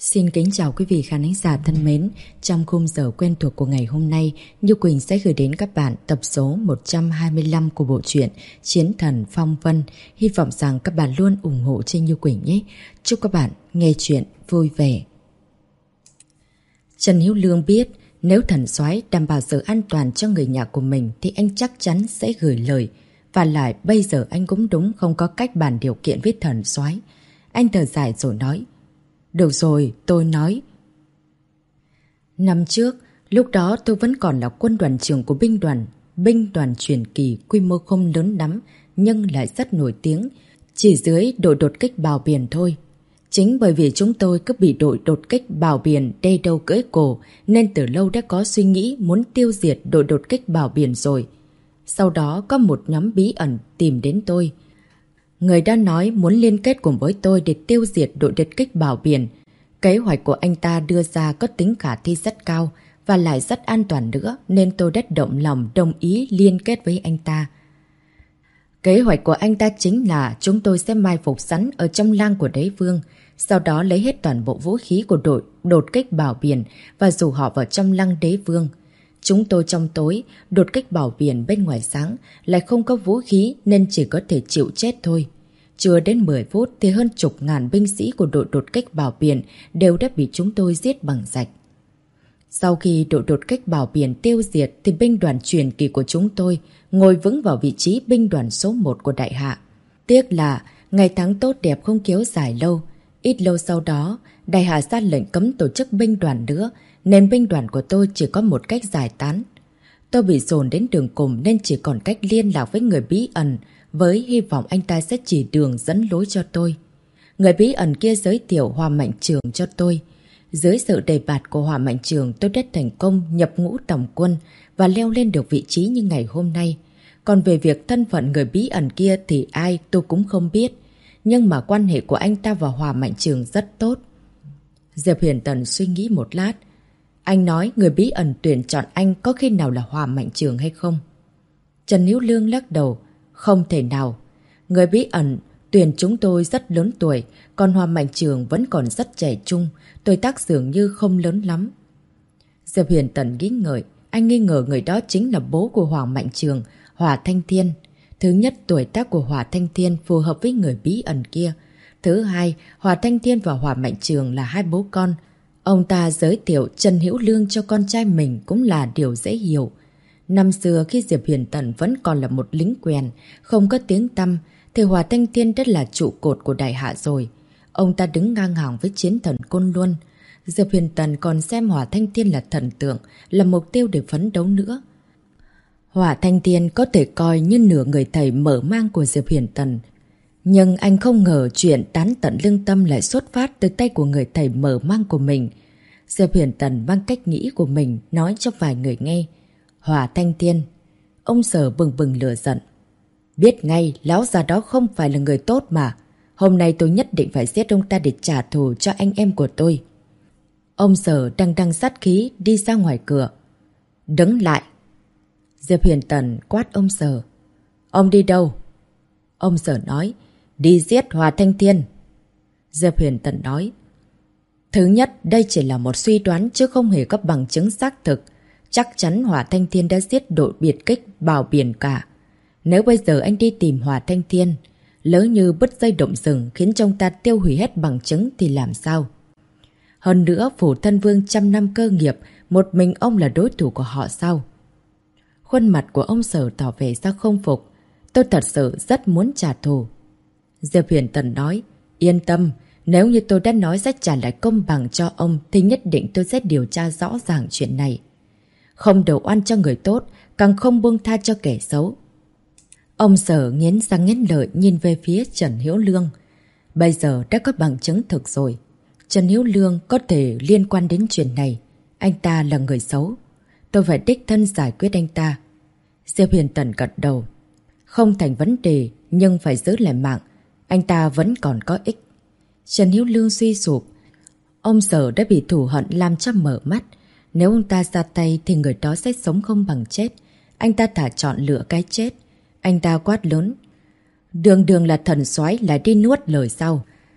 Xin kính chào quý vị khán giả thân mến. Trong khung giờ quen thuộc của ngày hôm nay, Như Quỳnh sẽ gửi đến các bạn tập số 125 của bộ truyện Chiến Thần Phong Vân. Hy vọng rằng các bạn luôn ủng hộ trên Như Quỳnh nhé. Chúc các bạn nghe chuyện vui vẻ. Trần Hiếu Lương biết nếu Thần Soái đảm bảo sự an toàn cho người nhà của mình thì anh chắc chắn sẽ gửi lời. Và lại bây giờ anh cũng đúng không có cách bàn điều kiện với Thần Soái. Anh thở dài rồi nói: Được rồi, tôi nói. Năm trước, lúc đó tôi vẫn còn là quân đoàn trưởng của binh đoàn truyền kỳ quy mô không lớn lắm, nhưng lại rất nổi tiếng, chỉ dưới đội đột kích bào biển thôi. Chính bởi vì chúng tôi cứ bị đội đột kích bào biển đê đầu cưỡi cổ, nên từ lâu đã có suy nghĩ muốn tiêu diệt đội đột kích bào biển rồi. Sau đó có một nhóm bí ẩn tìm đến tôi. Người đã nói muốn liên kết cùng với tôi để tiêu diệt đội đột kích bào biển. Kế hoạch của anh ta đưa ra có tính khả thi rất cao và lại rất an toàn nữa, nên tôi đã động lòng đồng ý liên kết với anh ta. Kế hoạch của anh ta chính là chúng tôi sẽ mai phục sẵn ở trong làng của đế vương, sau đó lấy hết toàn bộ vũ khí của đội đột kích bào biển và rủ họ vào trong lăng đế vương. Chúng tôi trong tối, đột kích bào biển bên ngoài sáng, lại không có vũ khí nên chỉ có thể chịu chết thôi. Chưa đến 10 phút thì hơn chục ngàn binh sĩ của đội đột kích bào biển đều đã bị chúng tôi giết bằng rạch. Sau khi đội đột kích bào biển tiêu diệt thì binh đoàn truyền kỳ của chúng tôi ngồi vững vào vị trí binh đoàn số 1 của đại hạ. Tiếc là ngày tháng tốt đẹp không kéo dài lâu. Ít lâu sau đó, đại hạ ra lệnh cấm tổ chức binh đoàn nữa, nên binh đoàn của tôi chỉ có một cách giải tán. Tôi bị dồn đến đường cùng nên chỉ còn cách liên lạc với người bí ẩn, với hy vọng anh ta sẽ chỉ đường dẫn lối cho tôi. Người bí ẩn kia giới thiệu Hòa Mạnh Trường cho tôi. Dưới sự đề bạt của Hòa Mạnh Trường, tôi đã thành công nhập ngũ tổng quân và leo lên được vị trí như ngày hôm nay. Còn về việc thân phận người bí ẩn kia thì ai tôi cũng không biết. Nhưng mà quan hệ của anh ta và Hòa Mạnh Trường rất tốt. Diệp Huyền Tần suy nghĩ một lát. Anh nói người bí ẩn tuyển chọn anh có khi nào là Hòa Mạnh Trường hay không? Trần Hiếu Lương lắc đầu. Không thể nào. Người bí ẩn tuyển chúng tôi rất lớn tuổi, còn Hòa Mạnh Trường vẫn còn rất trẻ trung, tuổi tác dường như không lớn lắm. Diệp Huyền Tần nghĩ ngợi, anh nghi ngờ người đó chính là bố của Hòa Mạnh Trường, Hòa Thanh Thiên. Thứ nhất, tuổi tác của Hòa Thanh Thiên phù hợp với người bí ẩn kia. Thứ hai, Hòa Thanh Thiên và Hòa Mạnh Trường là hai bố con. Ông ta giới thiệu Trần Hiếu Lương cho con trai mình cũng là điều dễ hiểu. Năm xưa khi Diệp Huyền Tần vẫn còn là một lính quèn, không có tiếng tăm, thì Hòa Thanh Thiên đã là trụ cột của đại hạ rồi. Ông ta đứng ngang hàng với chiến thần Côn Luân. Diệp Huyền Tần còn xem Hòa Thanh Thiên là thần tượng, là mục tiêu để phấn đấu nữa. Hòa Thanh Thiên có thể coi như nửa người thầy mở mang của Diệp Huyền Tần. Nhưng anh không ngờ chuyện tán tận lương tâm lại xuất phát từ tay của người thầy mở mang của mình. Diệp Huyền Tần mang cách nghĩ của mình nói cho vài người nghe. Hòa Thanh Thiên. Ông Sở bừng bừng lửa giận. Biết ngay lão già đó không phải là người tốt mà. Hôm nay tôi nhất định phải giết ông ta để trả thù cho anh em của tôi. Ông Sở đang sát khí đi ra ngoài cửa. Đứng lại. Diệp Huyền Tần quát ông Sở. Ông đi đâu? Ông Sở nói. Đi giết Hòa Thanh Thiên. Diệp Huyền Tần nói. Thứ nhất, đây chỉ là một suy đoán chứ không hề có bằng chứng xác thực. Chắc chắn Hòa Thanh Thiên đã giết đội biệt kích bào biển cả. Nếu bây giờ anh đi tìm Hòa Thanh Thiên, lỡ như bứt dây động rừng khiến ông ta tiêu hủy hết bằng chứng thì làm sao? Hơn nữa, Phủ Thân Vương trăm năm cơ nghiệp, một mình ông là đối thủ của họ sao? Khuôn mặt của ông Sở tỏ vẻ ra không phục. Tôi thật sự rất muốn trả thù. Diệp Huyền Tần nói, yên tâm, nếu như tôi đã nói sẽ trả lại công bằng cho ông thì nhất định tôi sẽ điều tra rõ ràng chuyện này. Không đầu oan cho người tốt, càng không buông tha cho kẻ xấu. Ông Sở nghiến răng nghiến lợi nhìn về phía Trần Hiếu Lương. Bây giờ đã có bằng chứng thực rồi. Trần Hiếu Lương có thể liên quan đến chuyện này. Anh ta là người xấu. Tôi phải đích thân giải quyết anh ta. Diệp Huyền Tần gật đầu. Không thành vấn đề, nhưng phải giữ lại mạng. Anh ta vẫn còn có ích. Trần Hiếu Lương suy sụp. Ông Sở đã bị thù hận làm cho mở mắt. Nếu ông ta ra tay thì người đó sẽ sống không bằng chết. Anh ta thả chọn lựa cái chết. Anh ta quát lớn. Đường đường là thần soái lại đi nuốt lời sau.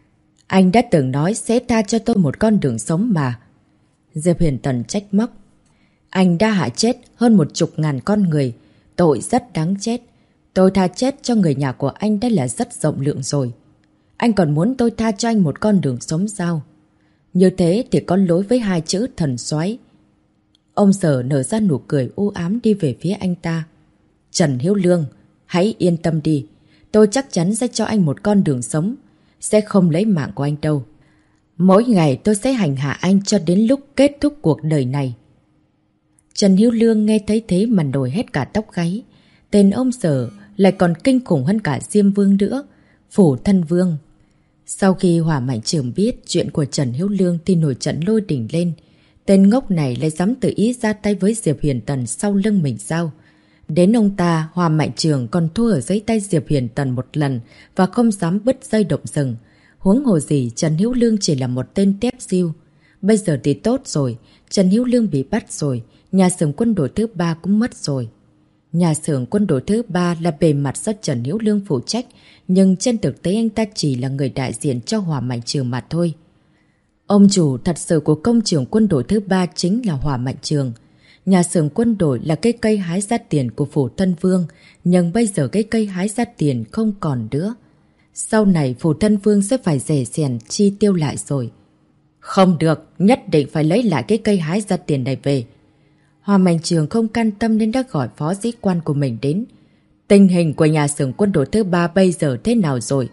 Anh đã từng nói sẽ tha cho tôi một con đường sống mà. Diệp Huyền Tần trách móc. Anh đã hại chết hơn 10.000 con người. Tội rất đáng chết. Tôi tha chết cho người nhà của anh đã là rất rộng lượng rồi. Anh còn muốn tôi tha cho anh một con đường sống sao? Như thế thì có lỗi với hai chữ thần soái. Ông Sở nở ra nụ cười u ám đi về phía anh ta. Trần Hiếu Lương, hãy yên tâm đi. Tôi chắc chắn sẽ cho anh một con đường sống. Sẽ không lấy mạng của anh đâu. Mỗi ngày tôi sẽ hành hạ anh cho đến lúc kết thúc cuộc đời này. Trần Hiếu Lương nghe thấy thế mà nổi hết cả tóc gáy. Tên ông Sở lại còn kinh khủng hơn cả Diêm Vương nữa. Phủ Thân Vương. Sau khi Hỏa Mạnh Trường biết chuyện của Trần Hiếu Lương thì nổi trận lôi đỉnh lên. Tên ngốc này lại dám tự ý ra tay với Diệp Huyền Tần sau lưng mình sao? Đến ông ta, Hỏa Mạnh Trường còn thua ở dưới tay Diệp Huyền Tần một lần và không dám bứt dây động rừng. Huống hồ gì Trần Hiếu Lương chỉ là một tên tép diêu. Bây giờ thì tốt rồi, Trần Hiếu Lương bị bắt rồi, nhà xưởng quân đội thứ 3 cũng mất rồi. Nhà xưởng quân đội thứ 3 là bề mặt do Trần Hiếu Lương phụ trách, nhưng trên thực tế anh ta chỉ là người đại diện cho Hỏa Mạnh Trường mà thôi. Ông chủ thật sự của công trường quân đội thứ 3 chính là Hỏa Mạnh Trường. Nhà xưởng quân đội là cái cây hái ra tiền của Phủ Thân Vương, nhưng bây giờ cái cây hái ra tiền không còn nữa. Sau này Phủ Thân Vương sẽ phải rẻ rèn chi tiêu lại rồi. Không được, nhất định phải lấy lại cái cây hái ra tiền này về. Hỏa Mạnh Trường không can tâm nên đã gọi phó sĩ quan của mình đến. Tình hình của nhà xưởng quân đội thứ 3 bây giờ thế nào rồi?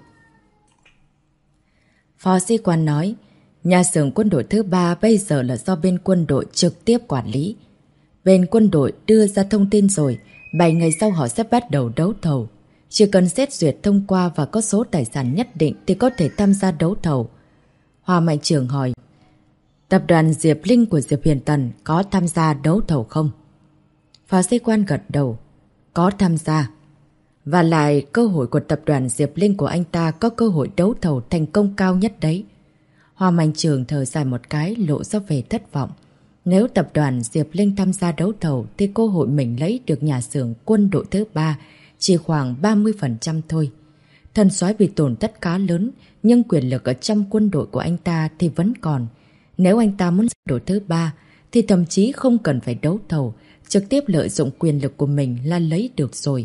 Phó sĩ quan nói, nhà xưởng quân đội thứ 3 bây giờ là do bên quân đội trực tiếp quản lý. Bên quân đội đưa ra thông tin rồi, 7 ngày sau họ sẽ bắt đầu đấu thầu. Chỉ cần xét duyệt thông qua và có số tài sản nhất định thì có thể tham gia đấu thầu. Hỏa Mạnh Trường hỏi, tập đoàn Diệp Linh của Diệp Huyền Tần có tham gia đấu thầu không? Phó sĩ quan gật đầu, có tham gia. Và lại cơ hội của tập đoàn Diệp Linh của anh ta có cơ hội đấu thầu thành công cao nhất đấy. Hỏa Mạnh Trường thở dài một cái lộ ra về thất vọng. Nếu tập đoàn Diệp Linh tham gia đấu thầu thì cơ hội mình lấy được nhà xưởng quân đội thứ 3 chỉ khoảng 30% thôi. Thần soái bị tổn thất khá lớn, nhưng quyền lực ở trong quân đội của anh ta thì vẫn còn. Nếu anh ta muốn đội thứ 3 thì thậm chí không cần phải đấu thầu, trực tiếp lợi dụng quyền lực của mình là lấy được rồi.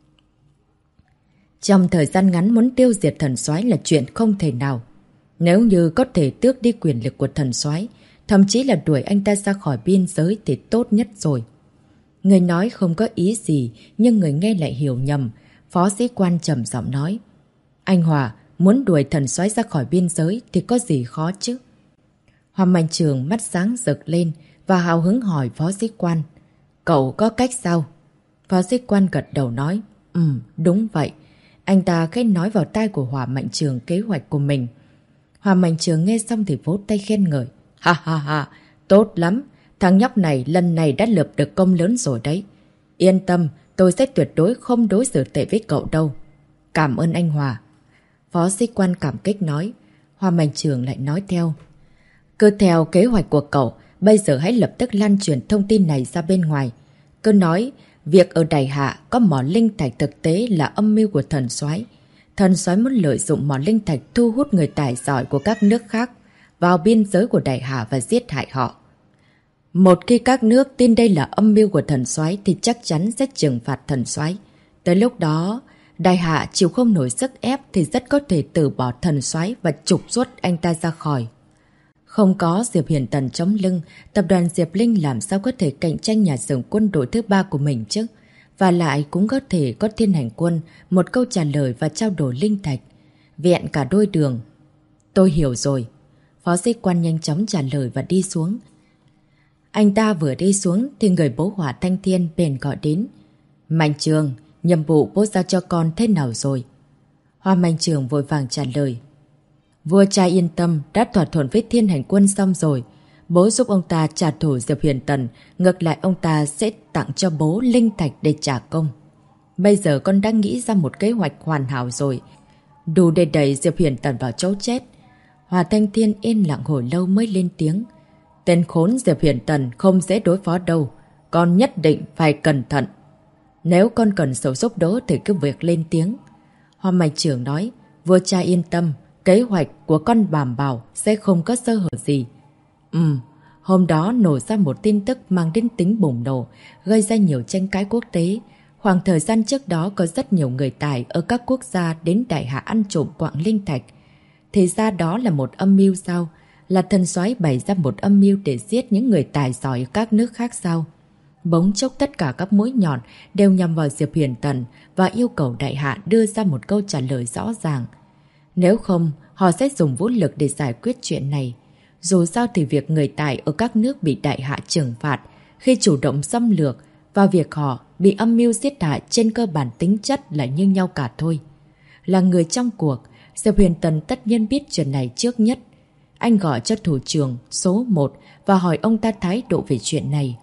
Trong thời gian ngắn muốn tiêu diệt thần soái là chuyện không thể nào. Nếu như có thể tước đi quyền lực của thần soái, thậm chí là đuổi anh ta ra khỏi biên giới thì tốt nhất rồi. Người nói không có ý gì, nhưng người nghe lại hiểu nhầm. Phó sĩ quan trầm giọng nói, anh Hòa, muốn đuổi thần soái ra khỏi biên giới thì có gì khó chứ? Hỏa Mạnh Trường mắt sáng rực lên và hào hứng hỏi phó sĩ quan, cậu có cách sao? Phó sĩ quan gật đầu nói, đúng vậy. Anh ta khẽ nói vào tai của Hỏa Mạnh Trường kế hoạch của mình. Hỏa Mạnh Trường nghe xong thì vỗ tay khen ngợi. Ha ha ha, tốt lắm. Thằng nhóc này lần này đã lập được công lớn rồi đấy. Yên tâm, tôi sẽ tuyệt đối không đối xử tệ với cậu đâu. Cảm ơn anh Hòa. Phó sĩ quan cảm kích nói. Hỏa Mạnh Trường lại nói theo. Cứ theo kế hoạch của cậu, bây giờ hãy lập tức lan truyền thông tin này ra bên ngoài. Cứ nói, việc ở Đài Hạ có mỏ linh thạch thực tế là âm mưu của thần soái. Thần soái muốn lợi dụng mỏ linh thạch thu hút người tài giỏi của các nước khác vào biên giới của Đài Hạ và giết hại họ. Một khi các nước tin đây là âm mưu của thần soái thì chắc chắn sẽ trừng phạt thần soái. Tới lúc đó, Đài Hạ chịu không nổi sức ép thì rất có thể từ bỏ thần soái và trục xuất anh ta ra khỏi. Không có Diệp Huyền Tần chống lưng, tập đoàn Diệp Linh làm sao có thể cạnh tranh nhà xưởng quân đội thứ 3 của mình chứ? Và lại cũng có thể có Thiên Hành Quân, một câu trả lời và trao đổi linh thạch. Vẹn cả đôi đường. Tôi hiểu rồi. Phó sĩ quan nhanh chóng trả lời và đi xuống. Anh ta vừa đi xuống thì người bố Hỏa Thanh Thiên bèn gọi đến. Mạnh Trường, nhiệm vụ bố giao cho con thế nào rồi? Hỏa Mạnh Trường vội vàng trả lời. Vua cha yên tâm, đã thỏa thuận với Thiên Hành Quân xong rồi. Bố giúp ông ta trả thù Diệp Huyền Tần, ngược lại ông ta sẽ tặng cho bố linh thạch để trả công. Bây giờ con đã nghĩ ra một kế hoạch hoàn hảo rồi, đủ để đẩy Diệp Huyền Tần vào chỗ chết. Hỏa Thanh Thiên yên lặng hồi lâu mới lên tiếng. Tên khốn Diệp Huyền Tần không dễ đối phó đâu, con nhất định phải cẩn thận. Nếu con cần sự giúp đỡ thì cứ việc lên tiếng. Hỏa Mạnh Trường nói, vua cha yên tâm, kế hoạch của con bàm bảo sẽ không có sơ hở gì. Hôm đó nổ ra một tin tức mang đến tính bùng nổ, gây ra nhiều tranh cãi quốc tế. Khoảng thời gian trước đó có rất nhiều người tài ở các quốc gia đến Đại Hạ ăn trộm quặng linh thạch. Thì ra đó là một âm mưu sao? Là thần soái bày ra một âm mưu để giết những người tài giỏi ở các nước khác sao? Bỗng chốc tất cả các mũi nhọn đều nhằm vào Diệp Huyền Tần và yêu cầu Đại Hạ đưa ra một câu trả lời rõ ràng. Nếu không, họ sẽ dùng vũ lực để giải quyết chuyện này. Dù sao thì việc người tài ở các nước bị Đại Hạ trừng phạt khi chủ động xâm lược và việc họ bị âm mưu giết hại trên cơ bản tính chất là như nhau cả thôi. Là người trong cuộc, Diệp Huyền Tần tất nhiên biết chuyện này trước nhất. Anh gọi cho thủ trưởng số 1 và hỏi ông ta thái độ về chuyện này.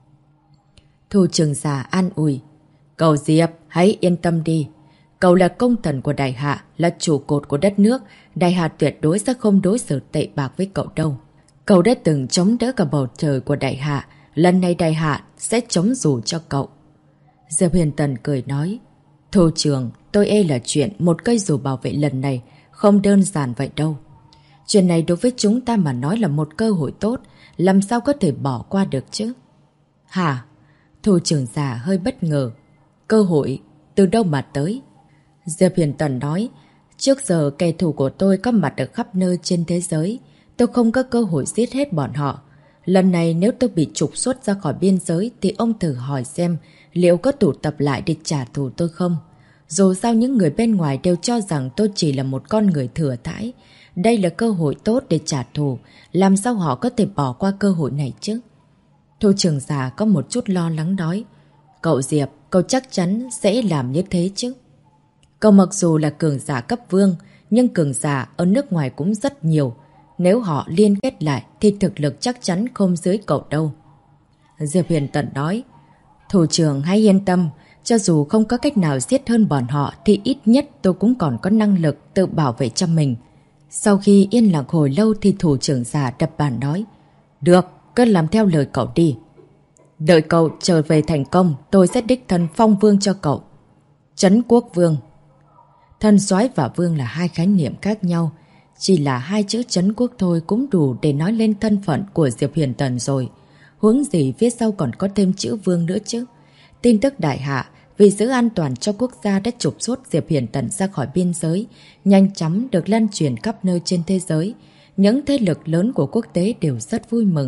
Thủ trưởng già an ủi. Cậu Diệp, hãy yên tâm đi. Cậu là công thần của Đại Hạ, là trụ cột của đất nước. Đại Hạ tuyệt đối sẽ không đối xử tệ bạc với cậu đâu. Cậu đã từng chống đỡ cả bầu trời của Đại Hạ. Lần này Đại Hạ sẽ chống dù cho cậu. Diệp Huyền Tần cười nói. Thủ trưởng, tôi e là chuyện một cây dù bảo vệ lần này không đơn giản vậy đâu. Chuyện này đối với chúng ta mà nói là một cơ hội tốt, làm sao có thể bỏ qua được chứ? Hả? Thủ trưởng già hơi bất ngờ. Cơ hội từ đâu mà tới? Diệp Huyền Tần nói, trước giờ kẻ thù của tôi có mặt ở khắp nơi trên thế giới. Tôi không có cơ hội giết hết bọn họ. Lần này nếu tôi bị trục xuất ra khỏi biên giới thì ông thử hỏi xem liệu có tụ tập lại để trả thù tôi không? Dù sao những người bên ngoài đều cho rằng tôi chỉ là một con người thừa thãi. Đây là cơ hội tốt để trả thù. Làm sao họ có thể bỏ qua cơ hội này chứ? Thủ trưởng già có một chút lo lắng nói. Cậu Diệp, cậu chắc chắn sẽ làm như thế chứ? Cậu mặc dù là cường giả cấp vương, nhưng cường giả ở nước ngoài cũng rất nhiều. Nếu họ liên kết lại thì thực lực chắc chắn không dưới cậu đâu. Diệp Huyền Tần nói. Thủ trưởng hãy yên tâm, cho dù không có cách nào giết hơn bọn họ thì ít nhất tôi cũng còn có năng lực tự bảo vệ cho mình. Sau khi yên lặng hồi lâu thì thủ trưởng già đập bàn nói. Được, cứ làm theo lời cậu đi. Đợi cậu trở về thành công, tôi sẽ đích thân phong vương cho cậu. Trấn quốc vương. Thần soái và vương là hai khái niệm khác nhau. Chỉ là hai chữ trấn quốc thôi cũng đủ để nói lên thân phận của Diệp Huyền Tần rồi. Huống gì phía sau còn có thêm chữ vương nữa chứ. Tin tức Đại Hạ vì giữ an toàn cho quốc gia đã trục xuất Diệp Huyền Tần ra khỏi biên giới, nhanh chóng được lan truyền khắp nơi trên thế giới. Những thế lực lớn của quốc tế đều rất vui mừng.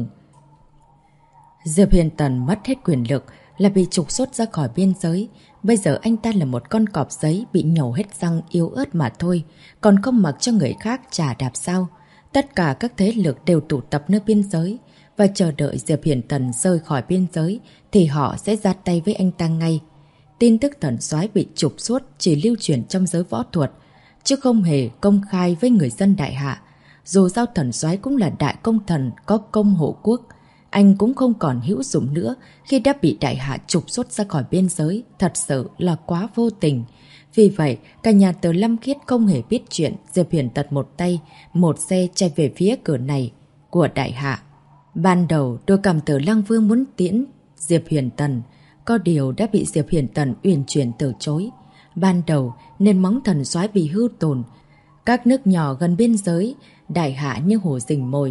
Diệp Huyền Tần mất hết quyền lực là bị trục xuất ra khỏi biên giới. Bây giờ anh ta là một con cọp giấy bị nhổ hết răng yếu ớt mà thôi, còn không mặc cho người khác chà đạp sao. Tất cả các thế lực đều tụ tập nơi biên giới và chờ đợi Diệp Huyền Tần rời khỏi biên giới thì họ sẽ ra tay với anh ta ngay. Tin tức thần soái bị trục xuất chỉ lưu truyền trong giới võ thuật, chứ không hề công khai với người dân Đại Hạ. Dù sao thần soái cũng là đại công thần có công hộ quốc, anh cũng không còn hữu dụng nữa khi đã bị Đại Hạ trục xuất ra khỏi biên giới, thật sự là quá vô tình. Vì vậy, cả nhà Từ Lâm Khiết không hề biết chuyện Diệp Huyền Tần một tay, một xe chạy về phía cửa này của Đại Hạ. Ban đầu, đôi cảm tử Lăng Vương muốn tiễn Diệp Huyền Tần, có điều đã bị Diệp Huyền Tần uyển chuyển từ chối. Ban đầu, nền móng thần soái bị hư tổn. Các nước nhỏ gần biên giới, Đại Hạ như hổ rình mồi.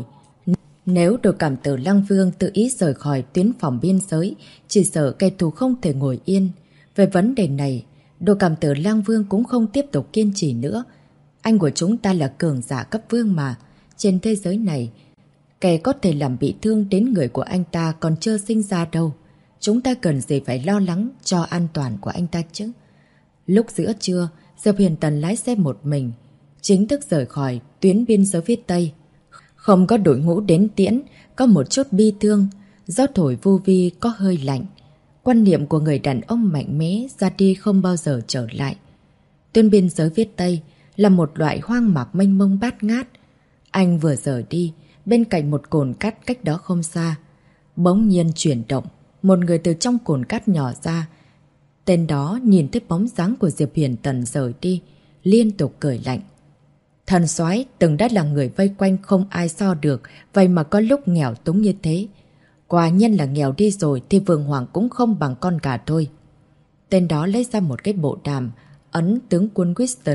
Nếu đôi cảm tử Lăng Vương tự ý rời khỏi tuyến phòng biên giới, chỉ sợ kẻ thù không thể ngồi yên. Về vấn đề này, đôi cảm tử Lăng Vương cũng không tiếp tục kiên trì nữa. Anh của chúng ta là cường giả cấp vương mà. Trên thế giới này, kẻ có thể làm bị thương đến người của anh ta còn chưa sinh ra đâu. Chúng ta cần gì phải lo lắng cho an toàn của anh ta chứ? Lúc giữa trưa, Diệp Huyền Tần lái xe một mình, chính thức rời khỏi tuyến biên giới phía Tây. Không có đội ngũ đến tiễn, có một chút bi thương, gió thổi vu vi có hơi lạnh. Quan niệm của người đàn ông mạnh mẽ ra đi không bao giờ trở lại. Tuyến biên giới phía Tây là một loại hoang mạc mênh mông bát ngát. Anh vừa rời đi, bên cạnh một cồn cát cách đó không xa. Bỗng nhiên chuyển động, một người từ trong cồn cát nhỏ ra. Tên đó nhìn thấy bóng dáng của Diệp Huyền Tần rời đi, liên tục cười lạnh. Thần soái từng đã là người vây quanh không ai so được, vậy mà có lúc nghèo túng như thế. Quả nhân là nghèo đi rồi thì Vương Hoàng cũng không bằng con gà thôi. Tên đó lấy ra một cái bộ đàm, ấn tướng quân Winston,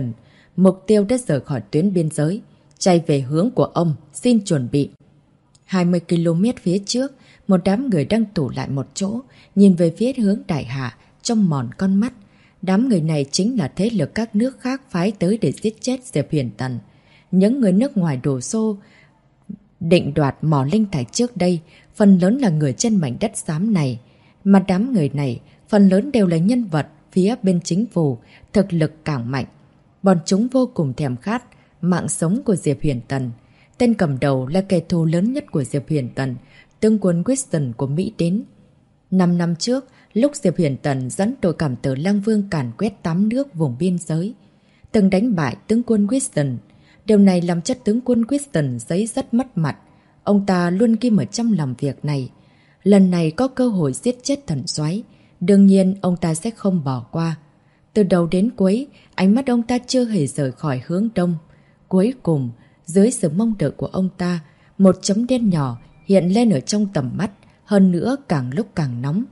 Mục tiêu đã rời khỏi tuyến biên giới, chạy về hướng của ông, xin chuẩn bị. 20 km phía trước, một đám người đang tụ lại một chỗ, nhìn về phía hướng Đại Hạ, trong mòn con mắt. Đám người này chính là thế lực các nước khác phái tới để giết chết Diệp Huyền Tần. Những người nước ngoài đổ xô định đoạt mỏ linh thạch trước đây, phần lớn là người trên mảnh đất xám này. Mà đám người này, phần lớn đều là nhân vật phía bên chính phủ, thực lực càng mạnh. Bọn chúng vô cùng thèm khát mạng sống của Diệp Huyền Tần. Tên cầm đầu là kẻ thù lớn nhất của Diệp Huyền Tần, tướng quân Winston của Mỹ đến. 5 năm trước, lúc Diệp Huyền Tần dẫn đội cảm tử Lăng Vương càn quét 8 nước vùng biên giới, từng đánh bại tướng quân Winston. Điều này làm cho tướng quân Winston giấy rất mất mặt. Ông ta luôn ghim ở trong làm việc này. Lần này có cơ hội giết chết thần soái, đương nhiên ông ta sẽ không bỏ qua. Từ đầu đến cuối, ánh mắt ông ta chưa hề rời khỏi hướng đông. Cuối cùng, dưới sự mong đợi của ông ta, một chấm đen nhỏ hiện lên ở trong tầm mắt, hơn nữa càng lúc càng nóng.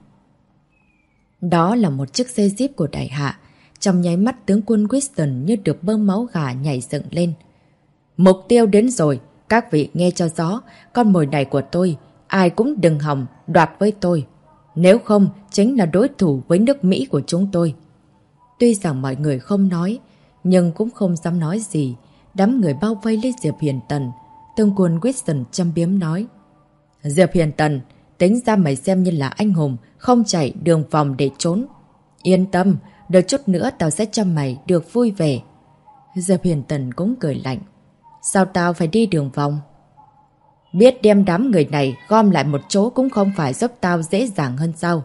Đó là một chiếc xe jeep của Đại Hạ. Trong nháy mắt, tướng quân Winston như được bơm máu gà nhảy dựng lên. Mục tiêu đến rồi, các vị nghe cho rõ, con mồi này của tôi, ai cũng đừng hòng đoạt với tôi. Nếu không, chính là đối thủ với nước Mỹ của chúng tôi. Tuy rằng mọi người không nói, nhưng cũng không dám nói gì. Đám người bao vây lấy Diệp Huyền Tần. Tướng quân Winston châm biếm nói. Diệp Huyền Tần, tính ra mày xem như là anh hùng, không chạy đường vòng để trốn. Yên tâm, đợi chút nữa tao sẽ cho mày được vui vẻ. Diệp Huyền Tần cũng cười lạnh. Sao tao phải đi đường vòng? Biết đem đám người này gom lại một chỗ cũng không phải giúp tao dễ dàng hơn sao?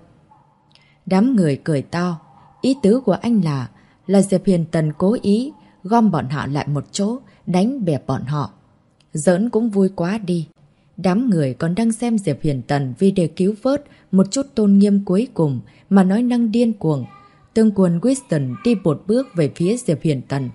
Đám người cười to. Ý tứ của anh là Diệp Huyền Tần cố ý gom bọn họ lại một chỗ, đánh bẹp bọn họ. Giỡn cũng vui quá đi. Đám người còn đang xem Diệp Huyền Tần vì để cứu vớt một chút tôn nghiêm cuối cùng mà nói năng điên cuồng. Tướng quân Winston đi một bước về phía Diệp Huyền Tần.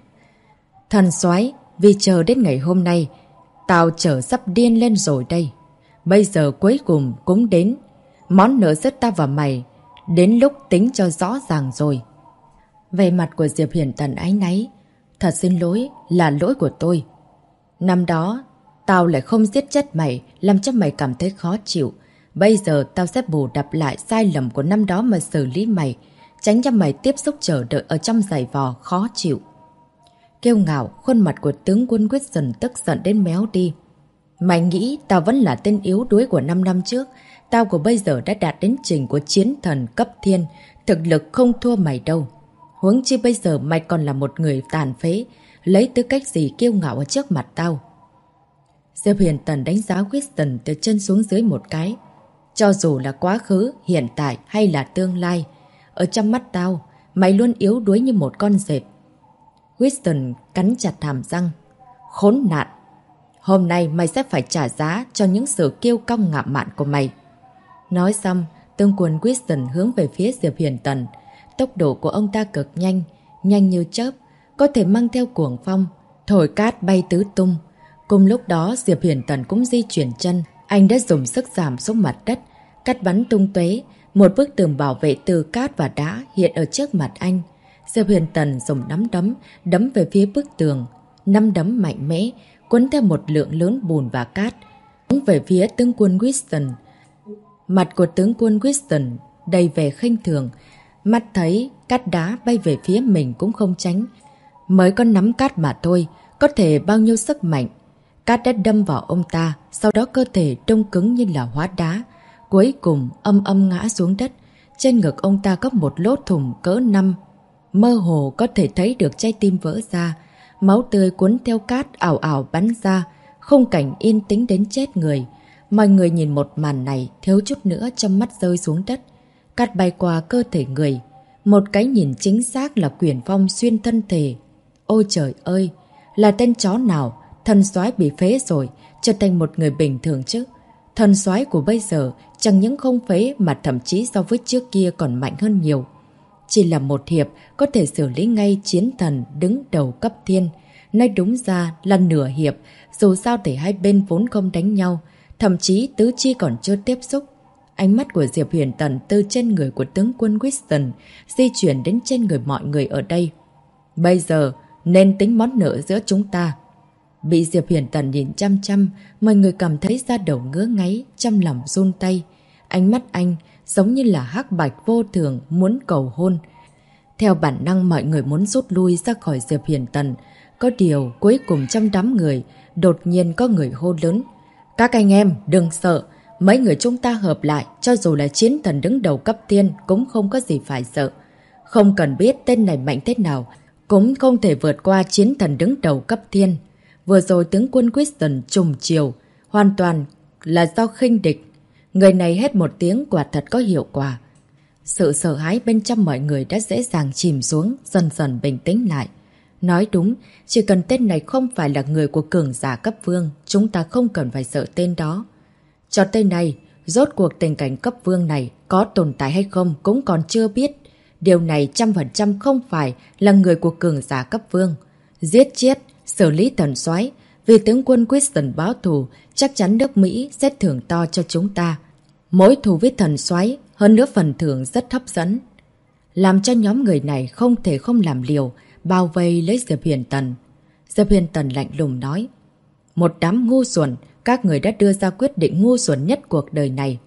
Thần soái, vì chờ đến ngày hôm nay, tao chờ sắp điên lên rồi đây. Bây giờ cuối cùng cũng đến. Món nợ giữa ta và mày, đến lúc tính cho rõ ràng rồi. Về mặt của Diệp Huyền Tần áy náy. Thật xin lỗi, là lỗi của tôi. Năm đó, tao lại không giết chết mày, làm cho mày cảm thấy khó chịu. Bây giờ tao sẽ bù đắp lại sai lầm của năm đó mà xử lý mày, tránh cho mày tiếp xúc chờ đợi ở trong giày vò khó chịu. Kiêu ngạo, khuôn mặt của tướng quân Winston tức giận đến méo đi. Mày nghĩ tao vẫn là tên yếu đuối của 5 năm trước. Tao của bây giờ đã đạt đến trình của chiến thần cấp thiên, thực lực không thua mày đâu. Huống chi bây giờ mày còn là một người tàn phế, lấy tư cách gì kiêu ngạo ở trước mặt tao. Diệp Huyền Tần đánh giá Winston từ chân xuống dưới một cái. Cho dù là quá khứ, hiện tại hay là tương lai, ở trong mắt tao, mày luôn yếu đuối như một con dẹp. Winston cắn chặt hàm răng. Khốn nạn! Hôm nay mày sẽ phải trả giá cho những sự kiêu căng ngạo mạn của mày. Nói xong, tướng quân Winston hướng về phía Diệp Huyền Tần. Tốc độ của ông ta cực nhanh, nhanh như chớp, có thể mang theo cuồng phong, thổi cát bay tứ tung. Cùng lúc đó Diệp Huyền Tần cũng di chuyển chân, anh đã dùng sức giảm xuống mặt đất, cắt bắn tung tóe. Một bức tường bảo vệ từ cát và đá hiện ở trước mặt anh. Diệp Huyền Tần dùng nắm đấm đấm về phía bức tường, nắm đấm mạnh mẽ, cuốn theo một lượng lớn bùn và cát, hướng về phía tướng quân Winston. Mặt của tướng quân Winston đầy vẻ khinh thường, mắt thấy cát đá bay về phía mình cũng không tránh. Mới có nắm cát mà thôi, có thể bao nhiêu sức mạnh. Cát đã đâm vào ông ta, sau đó cơ thể đông cứng như là hóa đá. Cuối cùng âm ngã xuống đất. Trên ngực ông ta có một lỗ thủng cỡ 5. Mơ hồ có thể thấy được trái tim vỡ ra. Máu tươi cuốn theo cát ảo ảo bắn ra. Khung cảnh yên tĩnh đến chết người. Mọi người nhìn một màn này thiếu chút nữa trong mắt rơi xuống đất. Cát bay qua cơ thể người. Một cái nhìn chính xác là quyển phong xuyên thân thể. Ôi trời ơi! Là tên chó nào? Thần soái bị phế rồi, trở thành một người bình thường chứ. Thần soái của bây giờ chẳng những không phế mà thậm chí so với trước kia còn mạnh hơn nhiều. Chỉ là một hiệp có thể xử lý ngay chiến thần đứng đầu cấp thiên. Nói đúng ra là nửa hiệp, dù sao thì hai bên vốn không đánh nhau, thậm chí tứ chi còn chưa tiếp xúc. Ánh mắt của Diệp Huyền Tần từ trên người của tướng quân Winston di chuyển đến trên người mọi người ở đây. Bây giờ, nên tính món nợ giữa chúng ta. Bị Diệp Huyền Tần nhìn chăm chăm, mọi người cảm thấy da đầu ngứa ngáy, trong lòng run tay. Ánh mắt anh giống như là hắc bạch vô thường muốn cầu hôn. Theo bản năng mọi người muốn rút lui ra khỏi Diệp Huyền Tần. Có điều cuối cùng trong đám người, đột nhiên có người hô lớn. Các anh em đừng sợ, mấy người chúng ta hợp lại, cho dù là chiến thần đứng đầu cấp thiên cũng không có gì phải sợ. Không cần biết tên này mạnh thế nào, cũng không thể vượt qua chiến thần đứng đầu cấp thiên. Vừa rồi tướng quân Christian trùng chiều, hoàn toàn là do khinh địch. Người này hét một tiếng quả thật có hiệu quả. Sự sợ hãi bên trong mọi người đã dễ dàng chìm xuống, dần dần bình tĩnh lại. Nói đúng, chỉ cần tên này không phải là người của cường giả cấp vương, chúng ta không cần phải sợ tên đó. Cho tới nay, rốt cuộc tình cảnh cấp vương này có tồn tại hay không cũng còn chưa biết. Điều này 100% không phải là người của cường giả cấp vương. Giết chết, xử lý thần soái, vì tướng quân Christian báo thù, chắc chắn nước Mỹ sẽ thưởng to cho chúng ta. Mỗi thù với thần soái, hơn nữa phần thưởng rất hấp dẫn. Làm cho nhóm người này không thể không làm liều, bao vây lấy Diệp Huyền Tần. Diệp Huyền Tần lạnh lùng nói. Một đám ngu xuẩn, các người đã đưa ra quyết định ngu xuẩn nhất cuộc đời này.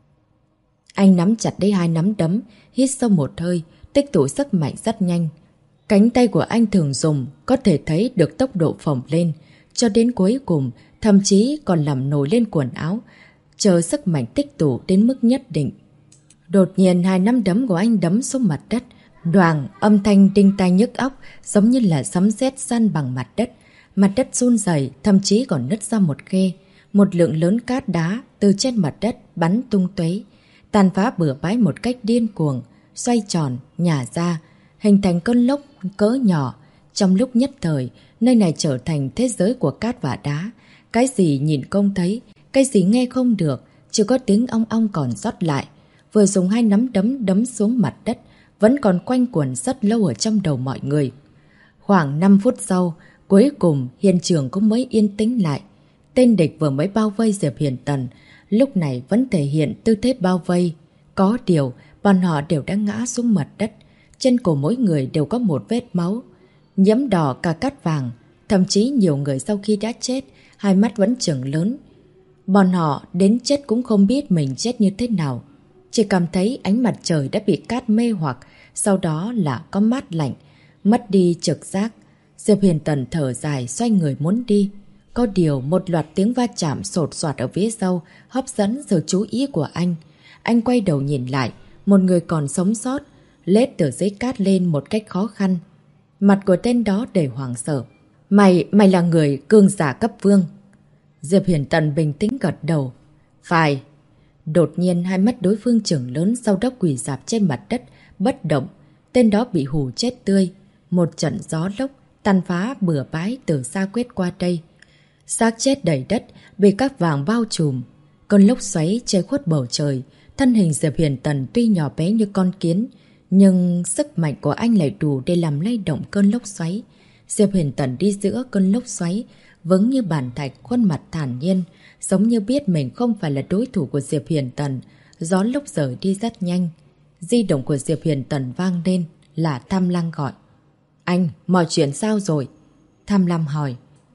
Anh nắm chặt lấy hai nắm đấm, hít sâu một hơi, tích tụ sức mạnh rất nhanh. Cánh tay của anh thường dùng, có thể thấy được tốc độ phồng lên, cho đến cuối cùng, thậm chí còn làm nổi lên quần áo, chờ sức mạnh tích tụ đến mức nhất định. Đột nhiên hai nắm đấm của anh đấm xuống mặt đất, đoàng âm thanh đinh tai nhức óc, giống như là sấm sét san bằng mặt đất. Mặt đất run rẩy, thậm chí còn nứt ra một khe. Một lượng lớn cát đá từ trên mặt đất bắn tung tóe, tàn phá bừa bãi một cách điên cuồng, xoay tròn, nhả ra, hình thành cơn lốc cỡ nhỏ. Trong lúc nhất thời, nơi này trở thành thế giới của cát và đá. Cái gì nhìn không thấy, cái gì nghe không được, chỉ có tiếng ong ong còn sót lại. Vừa dùng hai nắm đấm đấm xuống mặt đất, vẫn còn quanh quẩn rất lâu ở trong đầu mọi người. Khoảng 5 phút sau, cuối cùng hiện trường cũng mới yên tĩnh lại. Tên địch vừa mới bao vây Diệp Huyền Tần, lúc này vẫn thể hiện tư thế bao vây. Có điều, bọn họ đều đã ngã xuống mặt đất. Trên cổ mỗi người đều có một vết máu, nhiễm đỏ cả cát vàng. Thậm chí nhiều người sau khi đã chết, hai mắt vẫn trừng lớn. Bọn họ đến chết cũng không biết mình chết như thế nào. Chỉ cảm thấy ánh mặt trời đã bị cát mê hoặc, sau đó là có mát lạnh, mất đi trực giác. Diệp Huyền Tần thở dài xoay người muốn đi. Có điều một loạt tiếng va chạm sột soạt ở phía sau hấp dẫn sự chú ý của anh. Anh quay đầu nhìn lại, một người còn sống sót, lết từ dưới cát lên một cách khó khăn. Mặt của tên đó đầy hoảng sợ. Mày là người cường giả cấp vương. Diệp Huyền Tần bình tĩnh gật đầu. Phải. Đột nhiên hai mắt đối phương trừng lớn, sau đó quỳ rạp trên mặt đất, bất động. Tên đó bị hù chết tươi. Một trận gió lốc tàn phá bừa bãi từ xa quét qua đây. Xác chết đầy đất, bị cát vàng bao trùm. Cơn lốc xoáy che khuất bầu trời. Thân hình Diệp Huyền Tần tuy nhỏ bé như con kiến, nhưng sức mạnh của anh lại đủ để làm lay động cơn lốc xoáy. Diệp Huyền Tần đi giữa cơn lốc xoáy, vững như bàn thạch, khuôn mặt thản nhiên, giống như biết mình không phải là đối thủ của Diệp Huyền Tần. Gió lốc rời đi rất nhanh. Di động của Diệp Huyền Tần vang lên, là Tham Lang gọi. Anh, mọi chuyện sao rồi? Tham Lam hỏi.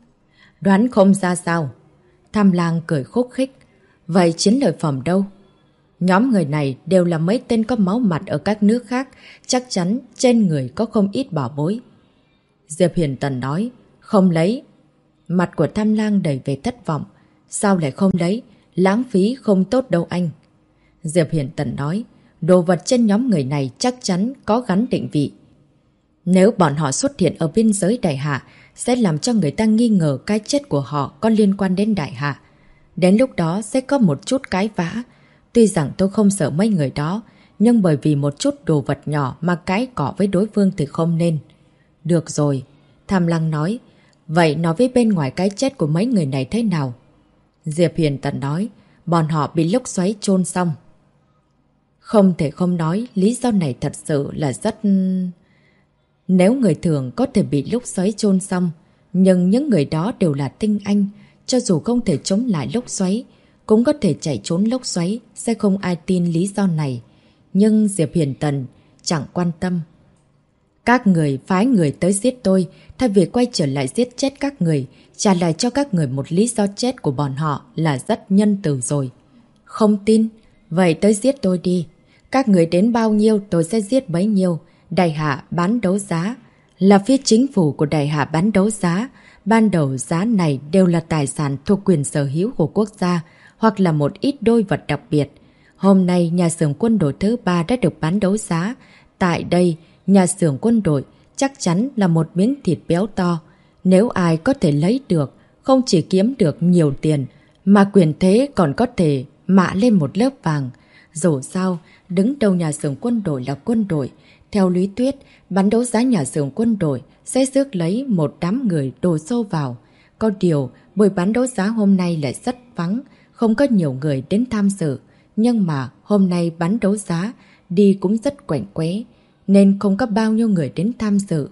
Đoán không ra sao? Tham Lang cười khúc khích. Vậy chiến lợi phẩm đâu? Nhóm người này đều là mấy tên có máu mặt ở các nước khác, chắc chắn trên người có không ít bảo bối. Diệp Huyền Tần nói, không lấy. Mặt của Tham Lang đầy vẻ thất vọng. Sao lại không lấy? Lãng phí không tốt đâu anh. Diệp Huyền Tần nói, đồ vật trên nhóm người này chắc chắn có gắn định vị. Nếu bọn họ xuất hiện ở biên giới Đại Hạ, sẽ làm cho người ta nghi ngờ cái chết của họ có liên quan đến Đại Hạ. Đến lúc đó sẽ có một chút cái vã. Tuy rằng tôi không sợ mấy người đó, nhưng bởi vì một chút đồ vật nhỏ mà cái cọ với đối phương thì không nên. Được rồi, Tham Lang nói. Vậy nói với bên ngoài cái chết của mấy người này thế nào? Diệp Huyền Tần nói, bọn họ bị lốc xoáy chôn xong. Không thể không nói, lý do này thật sự là rất... Nếu người thường có thể bị lốc xoáy chôn xong, nhưng những người đó đều là tinh anh, cho dù không thể chống lại lốc xoáy, cũng có thể chạy trốn lốc xoáy, sẽ không ai tin lý do này. Nhưng Diệp Huyền Tần chẳng quan tâm. Các người phái người tới giết tôi, thay vì quay trở lại giết chết các người, trả lại cho các người một lý do chết của bọn họ là rất nhân từ rồi. Không tin? Vậy tới giết tôi đi. Các người đến bao nhiêu tôi sẽ giết bấy nhiêu. Đại hạ bán đấu giá. Là phía chính phủ của đại hạ bán đấu giá. Ban đầu giá này đều là tài sản thuộc quyền sở hữu của quốc gia hoặc là một ít đôi vật đặc biệt. Hôm nay nhà xưởng quân đội thứ 3 đã được bán đấu giá. Tại đây, nhà xưởng quân đội chắc chắn là một miếng thịt béo to. Nếu ai có thể lấy được, không chỉ kiếm được nhiều tiền, mà quyền thế còn có thể mạ lên một lớp vàng. Dù sao, đứng đầu nhà xưởng quân đội là quân đội. Theo lý thuyết, bán đấu giá nhà xưởng quân đội sẽ rước lấy một đám người đổ xô vào. Có điều, buổi bán đấu giá hôm nay lại rất vắng, không có nhiều người đến tham dự. Nhưng mà hôm nay bán đấu giá đi cũng rất quạnh quẽ, nên không có bao nhiêu người đến tham dự.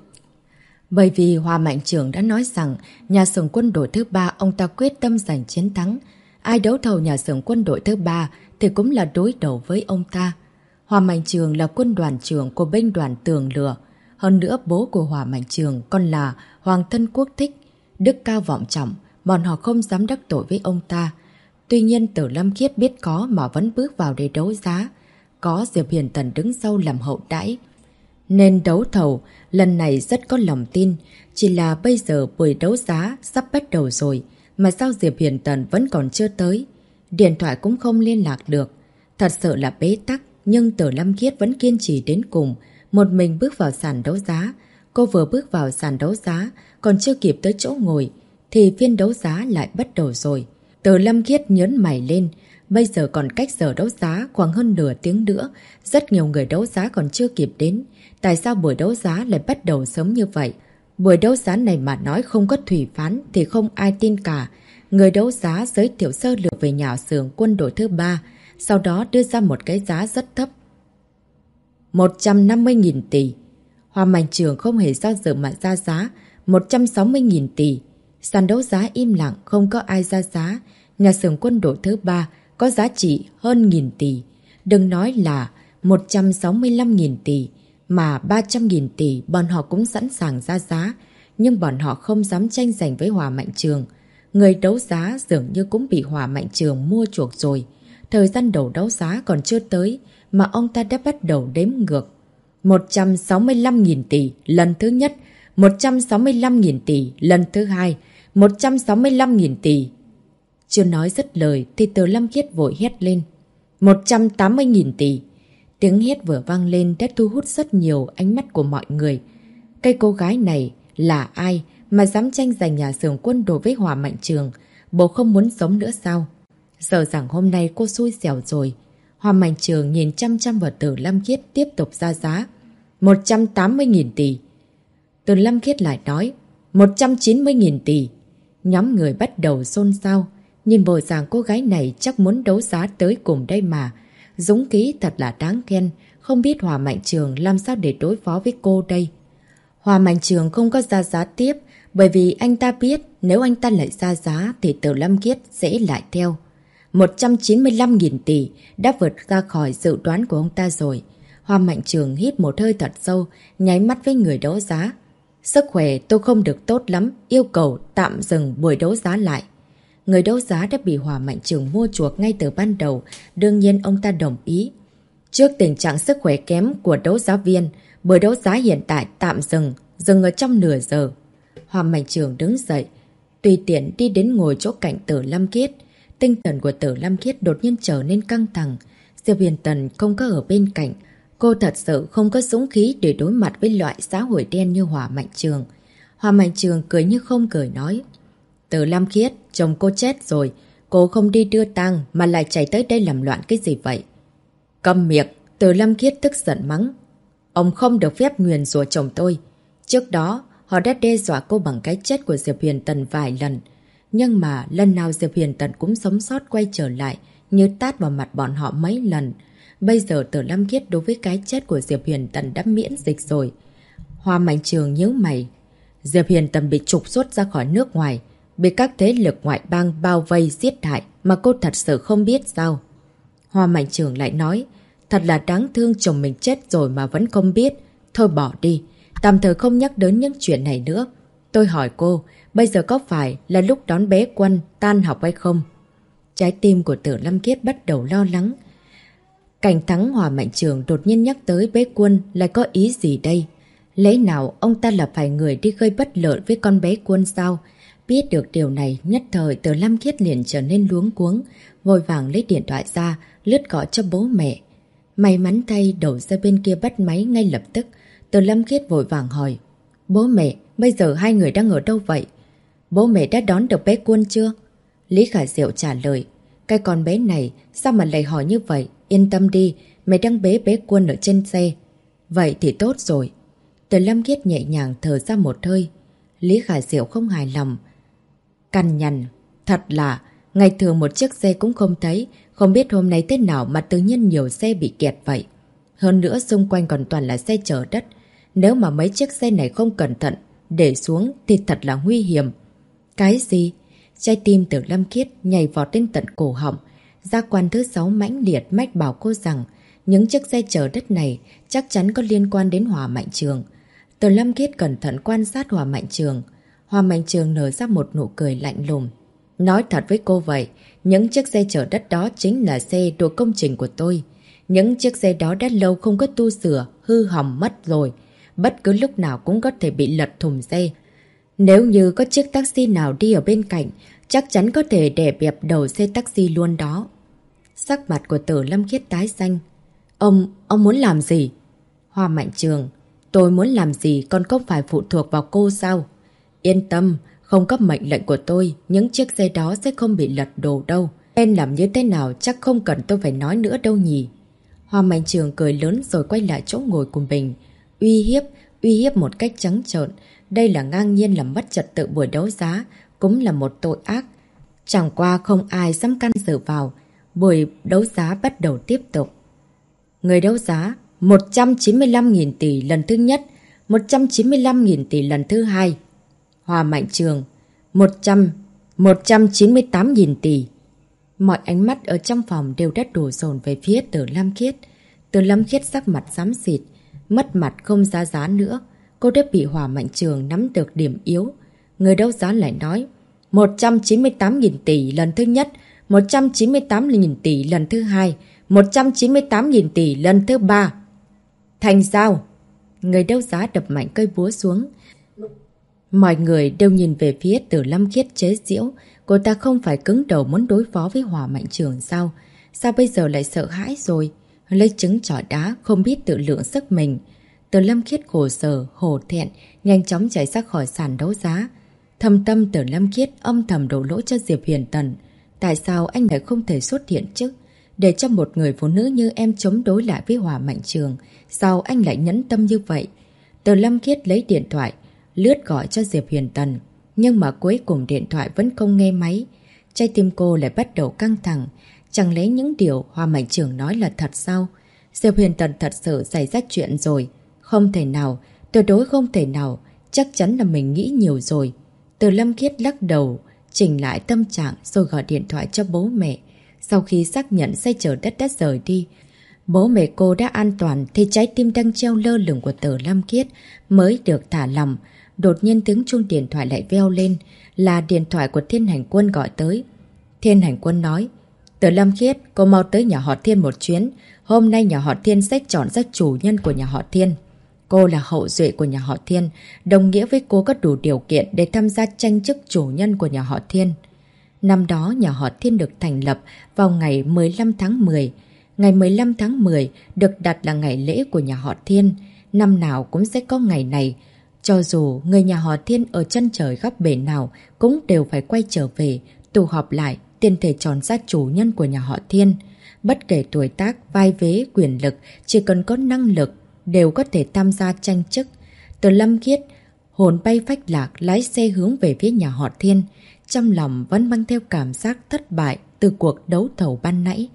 Bởi vì Hoa Mạnh Trường đã nói rằng nhà xưởng quân đội thứ 3 ông ta quyết tâm giành chiến thắng. Ai đấu thầu nhà xưởng quân đội thứ 3 thì cũng là đối đầu với ông ta. Hoa Mạnh Trường là quân đoàn trưởng của binh đoàn Tường Lửa. Hơn nữa bố của Hoa Mạnh Trường còn là hoàng thân quốc thích, đức cao vọng trọng, bọn họ không dám đắc tội với ông ta. Tuy nhiên Tử Lâm Khiết biết có mà vẫn bước vào để đấu giá. Có Diệp Hiền Tần đứng sau làm hậu đãi, nên đấu thầu lần này rất có lòng tin. Chỉ là bây giờ buổi đấu giá sắp bắt đầu rồi, mà sao Diệp Hiền Tần vẫn còn chưa tới. Điện thoại cũng không liên lạc được. Thật sự là bế tắc, nhưng Tử Lâm Khiết vẫn kiên trì đến cùng, một mình bước vào sàn đấu giá. Cô vừa bước vào sàn đấu giá, còn chưa kịp tới chỗ ngồi, thì phiên đấu giá lại bắt đầu rồi. Tử Lâm Khiết nhớn mày lên. Bây giờ còn cách giờ đấu giá khoảng hơn nửa tiếng nữa. Rất nhiều người đấu giá còn chưa kịp đến. Tại sao buổi đấu giá lại bắt đầu sớm như vậy? Buổi đấu giá này mà nói không có thủy phán thì không ai tin cả. Người đấu giá giới thiệu sơ lược về nhà xưởng quân đội thứ 3, sau đó đưa ra một cái giá rất thấp. 150.000 tỷ. Hoa Mạnh Trường không hề do dự mà ra giá 160.000 tỷ. Sàn đấu giá im lặng, không có ai ra giá. Nhà xưởng quân đội thứ 3 có giá trị hơn 1.000 tỷ. Đừng nói là 165.000 tỷ, mà 300.000 tỷ bọn họ cũng sẵn sàng ra giá. Nhưng bọn họ không dám tranh giành với Hoa Mạnh Trường. Người đấu giá dường như cũng bị Hoa Mạnh Trường mua chuộc rồi. Thời gian đầu đấu giá còn chưa tới, mà ông ta đã bắt đầu đếm ngược. 165.000 tỷ lần thứ nhất, 165.000 tỷ lần thứ hai, 165.000 tỷ. Chưa nói dứt lời thì Tử Lâm Khiết vội hét lên. 180.000 tỷ. Tiếng hét vừa vang lên đã thu hút rất nhiều ánh mắt của mọi người. Cái cô gái này là ai mà dám tranh giành nhà xưởng quân đội với Hoa Mạnh Trường? Bố không muốn sống nữa sao? Sợ rằng hôm nay cô xui xẻo rồi. Hoa Mạnh Trường nhìn chăm chăm vào Tử Lâm Khiết tiếp tục ra giá. 180.000 tỷ. Tử Lâm Khiết lại nói 190.000 tỷ. Nhóm người bắt đầu xôn xao. Nhìn bộ dạng cô gái này chắc muốn đấu giá tới cùng đây mà. Dũng khí thật là đáng khen. Không biết Hoa Mạnh Trường làm sao để đối phó với cô đây. Hoa Mạnh Trường không có ra giá tiếp, bởi vì anh ta biết nếu anh ta lại ra giá thì Tử Lâm Khiết sẽ lại theo. 195.000 tỷ đã vượt ra khỏi dự đoán của ông ta rồi. Hoa Mạnh Trường hít một hơi thật sâu, nháy mắt với người đấu giá. Sức khỏe tôi không được tốt lắm, yêu cầu tạm dừng buổi đấu giá lại. Người đấu giá đã bị Hoa Mạnh Trường mua chuộc ngay từ ban đầu, đương nhiên ông ta đồng ý. Trước tình trạng sức khỏe kém của đấu giá viên, buổi đấu giá hiện tại tạm dừng ở trong nửa giờ. Hoa Mạnh Trường đứng dậy, tùy tiện đi đến ngồi chỗ cạnh Tử Lâm Khiết. Tinh thần của Tử Lâm Khiết đột nhiên trở nên căng thẳng. Diệp Hiền Tần không có ở bên cạnh. Cô thật sự không có dũng khí để đối mặt với loại xã hội đen như Hoa Mạnh Trường. Hoa Mạnh Trường cười như không cười nói. Tử Lâm Khiết, chồng cô chết rồi. Cô không đi đưa tang mà lại chạy tới đây làm loạn cái gì vậy? Câm miệng, Tử Lâm Khiết tức giận mắng. Ông không được phép nguyền rủa chồng tôi. Trước đó, họ đã đe dọa cô bằng cái chết của Diệp Hiền Tần vài lần. Nhưng mà lần nào Diệp Hiền Tần cũng sống sót quay trở lại, như tát vào mặt bọn họ mấy lần. Bây giờ Tử Lâm Khiết đối với cái chết của Diệp Hiền Tần đã miễn dịch rồi. Hoa Mạnh Trường nhíu mày. Diệp Hiền Tần bị trục xuất ra khỏi nước ngoài, bị các thế lực ngoại bang bao vây giết hại mà cô thật sự không biết sao? Hoa Mạnh Trường lại nói, thật là đáng thương chồng mình chết rồi mà vẫn không biết. Thôi bỏ đi, tạm thời không nhắc đến những chuyện này nữa. Tôi hỏi cô, bây giờ có phải là lúc đón bé Quân tan học hay không? Trái tim của Tử Lâm Khiết bắt đầu lo lắng. Cảnh Thắng Hòa Mạnh Trường đột nhiên nhắc tới bé Quân lại có ý gì đây? Lẽ nào ông ta là phải người đi gây bất lợi với con bé Quân sao? Biết được điều này, nhất thời Tử Lâm Khiết liền trở nên luống cuống, vội vàng lấy điện thoại ra, lướt gọi cho bố mẹ. May mắn thay đầu dây bên kia bắt máy ngay lập tức. Tử Lâm Khiết vội vàng hỏi, bố mẹ, bây giờ hai người đang ở đâu vậy? Bố mẹ đã đón được bé Quân chưa? Lý Khả Diệu trả lời, cái con bé này sao mà lại hỏi như vậy? Yên tâm đi, mẹ đang bế bé Quân ở trên xe. Vậy thì tốt rồi. Tử Lâm Khiết nhẹ nhàng thở ra một hơi. Lý Khả Diệu không hài lòng. Cằn nhằn, thật là, ngày thường một chiếc xe cũng không thấy, không biết hôm nay thế nào mà tự nhiên nhiều xe bị kẹt vậy. Hơn nữa xung quanh còn toàn là xe chở đất. Nếu mà mấy chiếc xe này không cẩn thận, để xuống thì thật là nguy hiểm. Cái gì? Trái tim Tử Lâm Khiết nhảy vọt đến tận cổ họng. Giác quan thứ 6 mãnh liệt mách bảo cô rằng những chiếc xe chở đất này chắc chắn có liên quan đến Hòa Mạnh Trường. Tử Lâm Khiết cẩn thận quan sát Hòa Mạnh Trường. Hòa Mạnh Trường nở ra một nụ cười lạnh lùng. Nói thật với cô vậy, những chiếc xe chở đất đó chính là xe của công trình của tôi. Những chiếc xe đó đã lâu không có tu sửa, hư hỏng mất rồi. Bất cứ lúc nào cũng có thể bị lật thùng xe. Nếu như có chiếc taxi nào đi ở bên cạnh, chắc chắn có thể đè bẹp đầu xe taxi luôn đó. Sắc mặt của Tử Lâm Khiết tái xanh. Ông muốn làm gì? Hòa Mạnh Trường, tôi muốn làm gì còn không phải phụ thuộc vào cô sao? Yên tâm, không có mệnh lệnh của tôi, những chiếc xe đó sẽ không bị lật đổ đâu. Nên làm như thế nào chắc không cần tôi phải nói nữa đâu nhỉ. Hòa Mạnh Trường cười lớn rồi quay lại chỗ ngồi của mình. Uy hiếp một cách trắng trợn. Đây là ngang nhiên làm mất trật tự buổi đấu giá, cũng là một tội ác. Chẳng qua không ai dám can dự vào. Buổi đấu giá bắt đầu tiếp tục. Người đấu giá 195.000 tỷ lần thứ nhất, 195.000 tỷ lần thứ hai. Hòa Mạnh Trường 198.000 tỷ. Mọi ánh mắt ở trong phòng đều đã đổ dồn về phía Tử Lâm Khiết. Tử Lâm Khiết sắc mặt xám xịt, mất mặt không ra giá nữa. Cô đã bị Hòa Mạnh Trường nắm được điểm yếu. Người đấu giá lại nói 198.000 tỷ lần thứ nhất, 198.000 tỷ lần thứ hai, 198.000 tỷ lần thứ ba. Thành sao? Người đấu giá đập mạnh cây búa xuống. Mọi người đều nhìn về phía Tử Lâm Khiết chế giễu. Cô ta không phải cứng đầu muốn đối phó với Hòa Mạnh Trường sao? Sao bây giờ lại sợ hãi rồi? Lấy trứng trọi đá, không biết tự lượng sức mình. Tử Lâm Khiết khổ sở, hổ thẹn, nhanh chóng chạy ra khỏi sàn đấu giá. Thầm tâm Tử Lâm Khiết âm thầm đổ lỗi cho Diệp Huyền Tần. Tại sao anh lại không thể xuất hiện chứ? Để cho một người phụ nữ như em chống đối lại với Hòa Mạnh Trường, sao anh lại nhẫn tâm như vậy? Tử Lâm Khiết lấy điện thoại, lướt gọi cho Diệp Huyền Tần. Nhưng mà cuối cùng điện thoại vẫn không nghe máy. Trái tim cô lại bắt đầu căng thẳng. Chẳng lẽ những điều Hòa Mạnh Trường nói là thật sao? Diệp Huyền Tần thật sự xảy ra chuyện rồi. Không thể nào, tuyệt đối không thể nào. Chắc chắn là mình nghĩ nhiều rồi. Tử Lâm Khiết lắc đầu, chỉnh lại tâm trạng rồi gọi điện thoại cho bố mẹ. Sau khi xác nhận xe chở đất đã rời đi, bố mẹ cô đã an toàn thì trái tim đang treo lơ lửng của Tử Lâm Khiết mới được thả lòng. Đột nhiên tiếng chuông điện thoại lại veo lên, là điện thoại của Thiên Hành Quân gọi tới. Thiên Hành Quân nói, Tử Lâm Khiết, cô mau tới nhà họ Thiên một chuyến. Hôm nay nhà họ Thiên sẽ chọn ra chủ nhân của nhà họ Thiên. Cô là hậu duệ của nhà họ Thiên, đồng nghĩa với cô có đủ điều kiện để tham gia tranh chức chủ nhân của nhà họ Thiên. Năm đó nhà họ Thiên được thành lập vào ngày 15 tháng 10. Ngày 15 tháng 10 được đặt là ngày lễ của nhà họ Thiên. Năm nào cũng sẽ có ngày này. Cho dù người nhà họ Thiên ở chân trời góc bể nào cũng đều phải quay trở về, tụ họp lại, tiền thể chọn ra chủ nhân của nhà họ Thiên. Bất kể tuổi tác, vai vế, quyền lực, chỉ cần có năng lực, đều có thể tham gia tranh chức. Tử Lâm Khiết hồn bay phách lạc lái xe hướng về phía nhà họ Thiên. Trong lòng vẫn mang theo cảm giác thất bại từ cuộc đấu thầu ban nãy.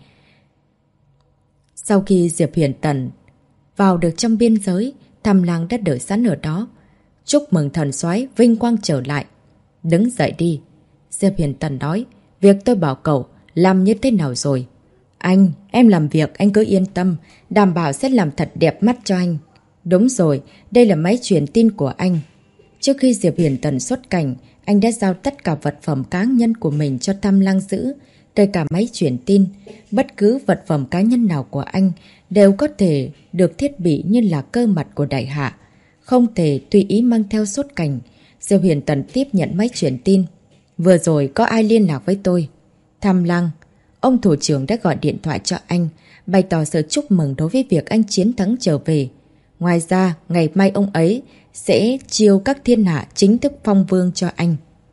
Sau khi Diệp Huyền Tần vào được trong biên giới, Tham Lang đã đợi sẵn ở đó. Chúc mừng thần soái vinh quang trở lại. Đứng dậy đi. Diệp Huyền Tần nói, việc tôi bảo cậu làm như thế nào rồi? Em làm việc anh cứ yên tâm, đảm bảo sẽ làm thật đẹp mắt cho anh. Đúng rồi, đây là máy truyền tin của anh. Trước khi Diệp Hiền Tần xuất cảnh, anh đã giao tất cả vật phẩm cá nhân của mình cho Tham Lang giữ, kể cả máy truyền tin. Bất cứ vật phẩm cá nhân nào của anh đều có thể được thiết bị như là cơ mặt của đại hạ. Không thể tùy ý mang theo xuất cảnh. Diệp Hiền Tần tiếp nhận máy truyền tin. Vừa rồi có ai liên lạc với tôi? Tham Lang, ông thủ trưởng đã gọi điện thoại cho anh, bày tỏ sự chúc mừng đối với việc anh chiến thắng trở về. Ngoài ra, ngày mai ông ấy sẽ chiêu các thiên hạ chính thức phong vương cho anh.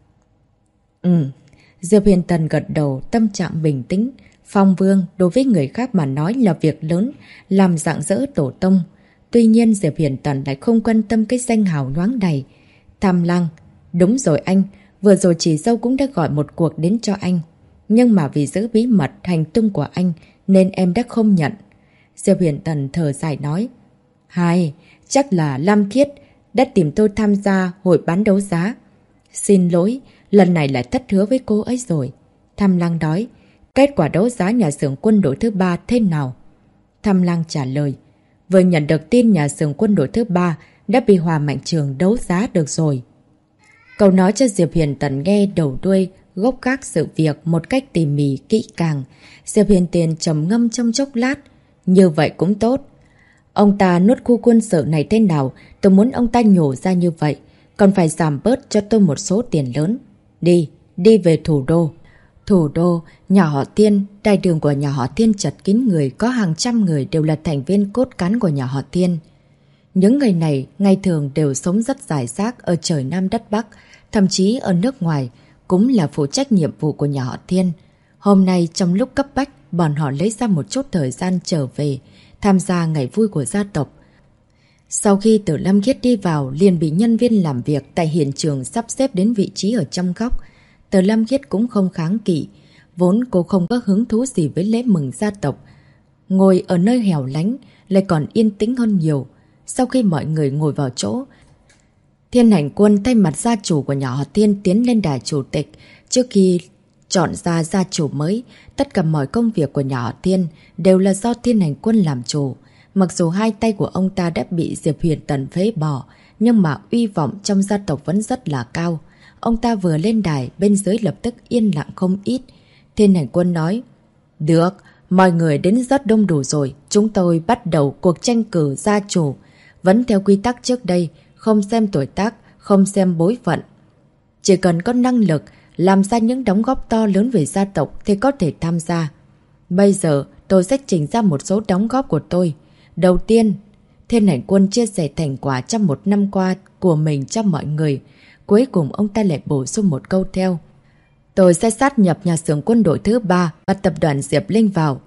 Diệp Hiền Tần gật đầu, tâm trạng bình tĩnh. Phong vương đối với người khác mà nói là việc lớn, làm rạng rỡ tổ tông. Tuy nhiên Diệp Hiền Tần lại không quan tâm cái danh hào nhoáng này. Tham Lang, đúng rồi anh, vừa rồi chị dâu cũng đã gọi một cuộc đến cho anh. Nhưng mà vì giữ bí mật hành tung của anh nên em đã không nhận. Diệp Hiền Tần thở dài nói. Hai, chắc là Lam Khiết đã tìm tôi tham gia hội bán đấu giá. Xin lỗi, lần này lại thất hứa với cô ấy rồi. Tham Lang nói, kết quả đấu giá nhà xưởng quân đội thứ 3 thế nào? Tham Lang trả lời, vừa nhận được tin nhà xưởng quân đội thứ 3 đã bị Hòa Mạnh Trường đấu giá được rồi. Cậu nói cho Diệp Hiền Tần nghe đầu đuôi, gốc gác sự việc một cách tỉ mỉ, kỹ càng. Diệp Hiền Tiền trầm ngâm trong chốc lát. Như vậy cũng tốt. Ông ta nuốt khu quân sự này thế nào, tôi muốn ông ta nhổ ra như vậy. Còn phải giảm bớt cho tôi một số tiền lớn. Đi về thủ đô. Thủ đô, nhà họ Thiên, đại đường của nhà họ Thiên chật kín người, có hàng trăm người đều là thành viên cốt cán của nhà họ Thiên. Những người này ngày thường đều sống rất rải rác ở trời Nam đất Bắc, thậm chí ở nước ngoài, cũng là phụ trách nhiệm vụ của nhà họ Thiên. Hôm nay trong lúc cấp bách, bọn họ lấy ra một chút thời gian trở về, tham gia ngày vui của gia tộc. Sau khi Tử Lam Khiết đi vào, liền bị nhân viên làm việc tại hiện trường sắp xếp đến vị trí ở trong góc. Tử Lam Khiết cũng không kháng kỵ, vốn cô không có hứng thú gì với lễ mừng gia tộc. Ngồi ở nơi hẻo lánh lại còn yên tĩnh hơn nhiều. Sau khi mọi người ngồi vào chỗ, Thiên Hành Quân thay mặt gia chủ của nhà họ Thiên tiến lên đài chủ tịch. Trước khi chọn ra gia chủ mới, tất cả mọi công việc của nhà họ Thiên đều là do Thiên Hành Quân làm chủ. Mặc dù hai tay của ông ta đã bị Diệp Hiền Tần phế bỏ, nhưng mà uy vọng trong gia tộc vẫn rất là cao. Ông ta vừa lên đài, bên dưới lập tức yên lặng không ít. Thiên Hành Quân nói, được, mọi người đến rất đông đủ rồi, chúng tôi bắt đầu cuộc tranh cử gia chủ. Vẫn theo quy tắc trước đây, không xem tuổi tác, không xem bối phận. Chỉ cần có năng lực, làm ra những đóng góp to lớn về gia tộc thì có thể tham gia. Bây giờ tôi sẽ trình ra một số đóng góp của tôi. Đầu tiên, Thiên Hành Quân chia sẻ thành quả trong một năm qua của mình cho mọi người. Cuối cùng ông ta lại bổ sung một câu theo. Tôi sẽ sát nhập nhà xưởng quân đội thứ 3 và tập đoàn Diệp Linh vào.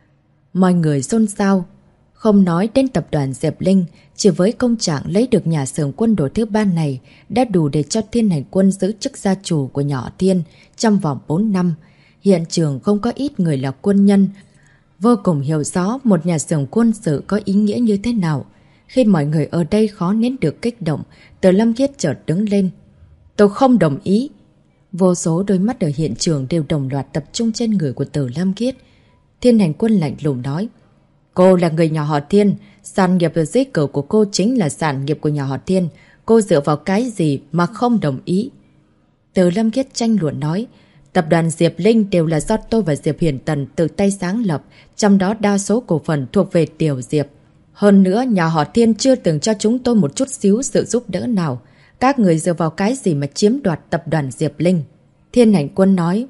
Mọi người xôn xao. Không nói đến tập đoàn Diệp Linh, chỉ với công trạng lấy được nhà xưởng quân đội thứ 3 này đã đủ để cho Thiên Hành Quân giữ chức gia chủ của nhà họ Thiên trong vòng 4 năm. Hiện trường không có ít người là quân nhân, vô cùng hiểu rõ một nhà xưởng quân sự có ý nghĩa như thế nào. Khi mọi người ở đây khó nén được kích động, Tử Lam Khiết chợt đứng lên. Tôi không đồng ý. Vô số đôi mắt ở hiện trường đều đồng loạt tập trung trên người của Tử Lam Khiết. Thiên Hành Quân lạnh lùng nói. Cô là người nhà họ Thiên, sản nghiệp ở dưới cửa của cô chính là sản nghiệp của nhà họ Thiên. Cô dựa vào cái gì mà không đồng ý? Tử Lam Khiết tranh luận nói. Tập đoàn Diệp Linh đều là do tôi và Diệp Hiền Tần tự tay sáng lập, trong đó đa số cổ phần thuộc về Tiểu Diệp. Hơn nữa, nhà họ Thiên chưa từng cho chúng tôi một chút xíu sự giúp đỡ nào. Các người dựa vào cái gì mà chiếm đoạt tập đoàn Diệp Linh? Thiên Hành Quân nói,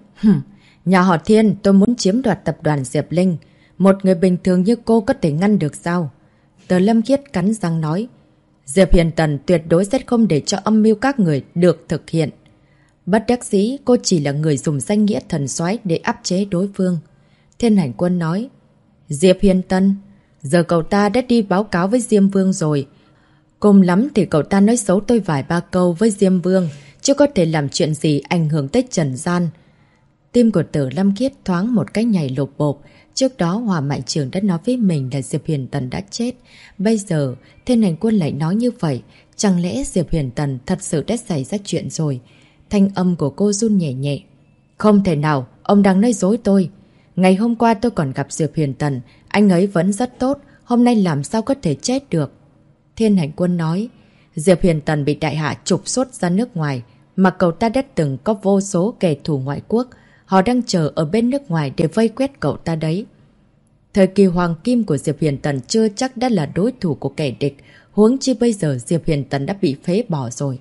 nhà họ Thiên tôi muốn chiếm đoạt tập đoàn Diệp Linh. Một người bình thường như cô có thể ngăn được sao? Tử Lam Khiết cắn răng nói, Diệp Hiền Tần tuyệt đối sẽ không để cho âm mưu các người được thực hiện. Bất đắc dĩ, cô chỉ là người dùng danh nghĩa thần soái để áp chế đối phương. Thiên Hành Quân nói, Diệp Hiền Tần, giờ cậu ta đã đi báo cáo với Diêm Vương rồi. Cùng lắm thì cậu ta nói xấu tôi vài ba câu với Diêm Vương, chứ có thể làm chuyện gì ảnh hưởng tới trần gian. Tim của Tử Lam Khiết thoáng một cái nhảy lột bộp. Trước đó Hòa Mạnh Trường đã nói với mình là Diệp Hiền Tần đã chết. Bây giờ Thiên Hành Quân lại nói như vậy. Chẳng lẽ Diệp Hiền Tần thật sự đã xảy ra chuyện rồi? Thanh âm của cô run nhẹ nhẹ. Không thể nào, ông đang nói dối tôi. Ngày hôm qua tôi còn gặp Diệp Hiền Tần, anh ấy vẫn rất tốt, hôm nay làm sao có thể chết được? Thiên Hành Quân nói, Diệp Huyền Tần bị đại hạ trục xuất ra nước ngoài, mà cậu ta đã từng có vô số kẻ thù ngoại quốc. Họ đang chờ ở bên nước ngoài để vây quét cậu ta đấy. Thời kỳ hoàng kim của Diệp Huyền Tần chưa chắc đã là đối thủ của kẻ địch, huống chi bây giờ Diệp Huyền Tần đã bị phế bỏ rồi.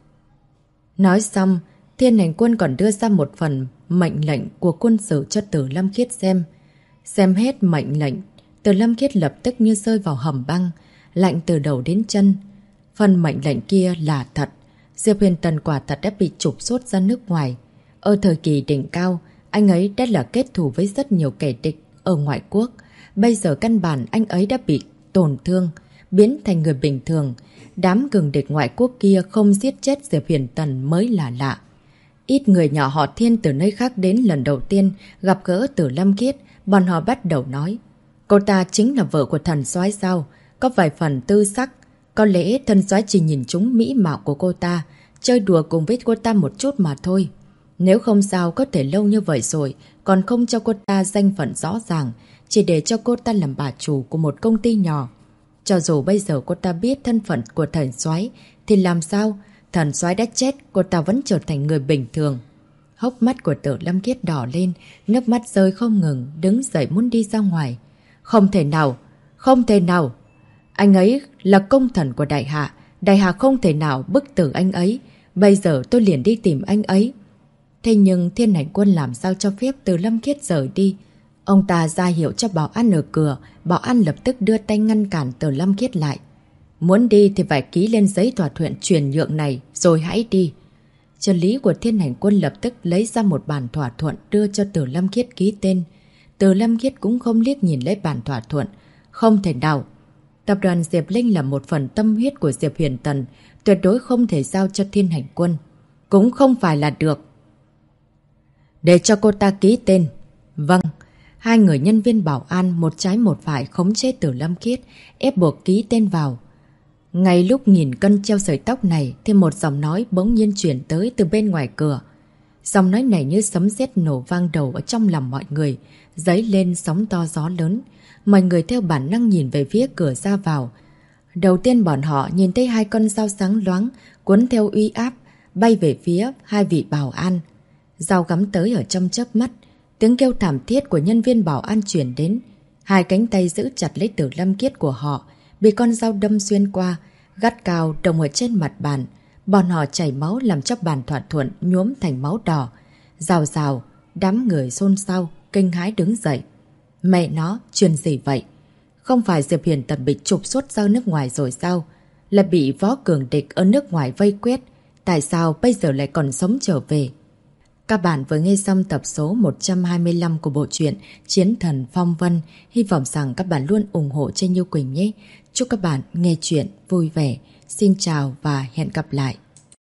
Nói xong, Thiên Hành Quân còn đưa ra một phần mệnh lệnh của quân sự cho Từ Lâm Khiết xem. Xem hết mệnh lệnh, Từ Lâm Khiết lập tức như rơi vào hầm băng, lạnh từ đầu đến chân. Phần mệnh lệnh kia là thật. Diệp Huyền Tần quả thật đã bị trục xuất ra nước ngoài. Ở thời kỳ đỉnh cao, anh ấy đã là kết thù với rất nhiều kẻ địch ở ngoại quốc. Bây giờ căn bản anh ấy đã bị tổn thương, biến thành người bình thường. Đám cường địch ngoại quốc kia không giết chết Diệp Huyền Tần mới là lạ. Ít người nhỏ họ Thiên từ nơi khác đến lần đầu tiên gặp gỡ Từ Lâm Khiết, bọn họ bắt đầu nói. Cô ta chính là vợ của thần soái sao? Có vài phần tư sắc. Có lẽ thần soái chỉ nhìn trúng mỹ mạo của cô ta, chơi đùa cùng với cô ta một chút mà thôi. Nếu không sao có thể lâu như vậy rồi, còn không cho cô ta danh phận rõ ràng, chỉ để cho cô ta làm bà chủ của một công ty nhỏ. Cho dù bây giờ cô ta biết thân phận của thần soái thì làm sao? Thần soái đã chết, cô ta vẫn trở thành người bình thường. Hốc mắt của Từ Lâm Khiết đỏ lên, nước mắt rơi không ngừng, đứng dậy muốn đi ra ngoài. Không thể nào, không thể nào. Anh ấy là công thần của đại hạ không thể nào bức tử anh ấy. Bây giờ tôi liền đi tìm anh ấy. Thế nhưng Thiên Hành Quân làm sao cho phép Từ Lâm Khiết rời đi? Ông ta ra hiệu cho bảo an ở cửa, bảo an lập tức đưa tay ngăn cản Từ Lâm Khiết lại. Muốn đi thì phải ký lên giấy thỏa thuận chuyển nhượng này, rồi hãy đi. Trợ lý của Thiên Hành Quân lập tức lấy ra một bản thỏa thuận đưa cho Từ Lâm Khiết ký tên. Từ Lâm Khiết cũng không liếc nhìn lấy bản thỏa thuận. Không thể nào. Tập đoàn Diệp Linh là một phần tâm huyết của Diệp Huyền Tần, tuyệt đối không thể giao cho Thiên Hành Quân. Cũng không phải là được. Để cho cô ta ký tên. Vâng. Hai người nhân viên bảo an một trái một phải khống chế Từ Lâm Khiết, ép buộc ký tên vào. Ngay lúc nhìn cân treo sợi tóc này thì một giọng nói bỗng nhiên chuyển tới từ bên ngoài cửa. Giọng nói này như sấm sét nổ vang đầu ở trong lòng mọi người, dấy lên sóng to gió lớn. Mọi người theo bản năng nhìn về phía cửa ra vào. Đầu tiên bọn họ nhìn thấy hai con dao sáng loáng cuốn theo uy áp bay về phía hai vị bảo an. Dao gắm tới ở trong chớp mắt, tiếng kêu thảm thiết của nhân viên bảo an truyền đến. Hai cánh tay giữ chặt lấy Từ Lâm Khiết của họ bị con dao đâm xuyên qua, gắt cao đồng ở trên mặt bàn. Bọn họ chảy máu làm cho bàn thỏa thuận nhuốm thành máu đỏ. Rào rào, đám người xôn xao, kinh hãi đứng dậy. Mẹ nó, chuyện gì vậy? Không phải Diệp Huyền Tần bị trục xuất ra nước ngoài rồi sao? Là bị võ cường địch ở nước ngoài vây quét. Tại sao bây giờ lại còn sống trở về? Các bạn vừa nghe xong tập số 125 của bộ truyện Chiến Thần Phong Vân. Hy vọng rằng các bạn luôn ủng hộ cho Như Quỳnh nhé. Chúc các bạn nghe chuyện vui vẻ. Xin chào và hẹn gặp lại.